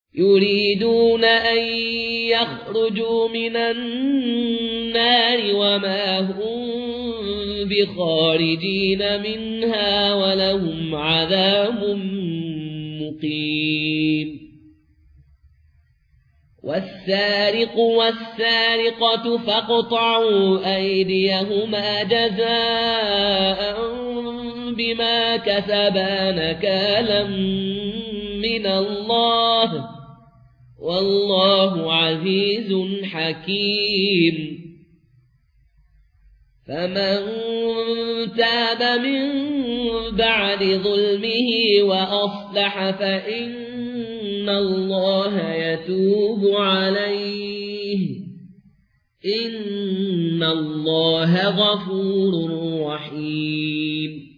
يريدون أن يخرجوا من النار وما هم بخارجين منها ولهم عذاب مقيم. والسارق والسارقة فاقطعوا أيديهما جزاء بما كسبا نكالا من الله والله عزيز حكيم. فمن تاب من بعد ظلمه وأصلح فإن الله يتوب عليه إن الله غفور رحيم.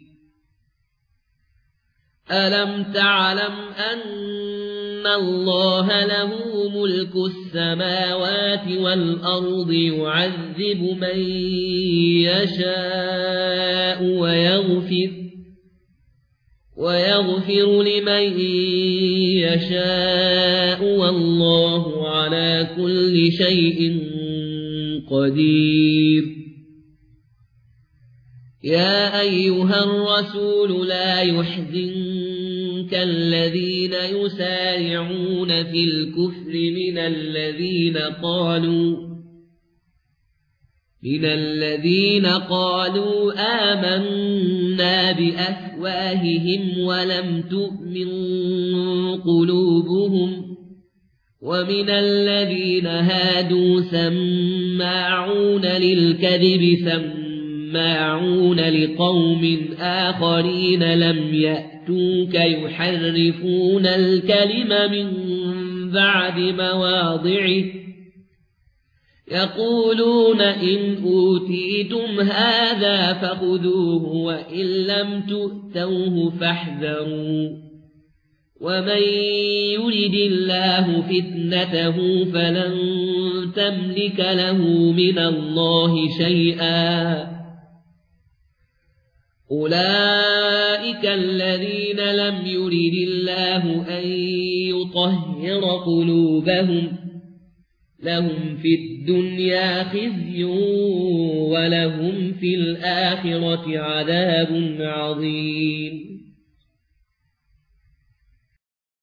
ألم تعلم أن الله له ملك السماوات والأرض يعذب من يشاء ويغفر لمن يشاء والله على كل شيء قدير. يا أيها الرسول لا يحزنك الذين يسارعون في الكفر من الذين قالوا آمنا بأفواههم ولم تؤمن قلوبهم ومن الذين هادوا سماعون للكذب سماعون لقوم آخرين لم يأتوك يحرفون الكلم من بعد مواضعه يقولون إن أوتيتم هذا فخذوه وإن لم تؤتوه فاحذروا ومن يرد الله فتنته فلن تملك له من الله شيئا. أولئك الذين لم يرد الله أن يطهر قلوبهم لهم في الدنيا خزي ولهم في الآخرة عذاب عظيم.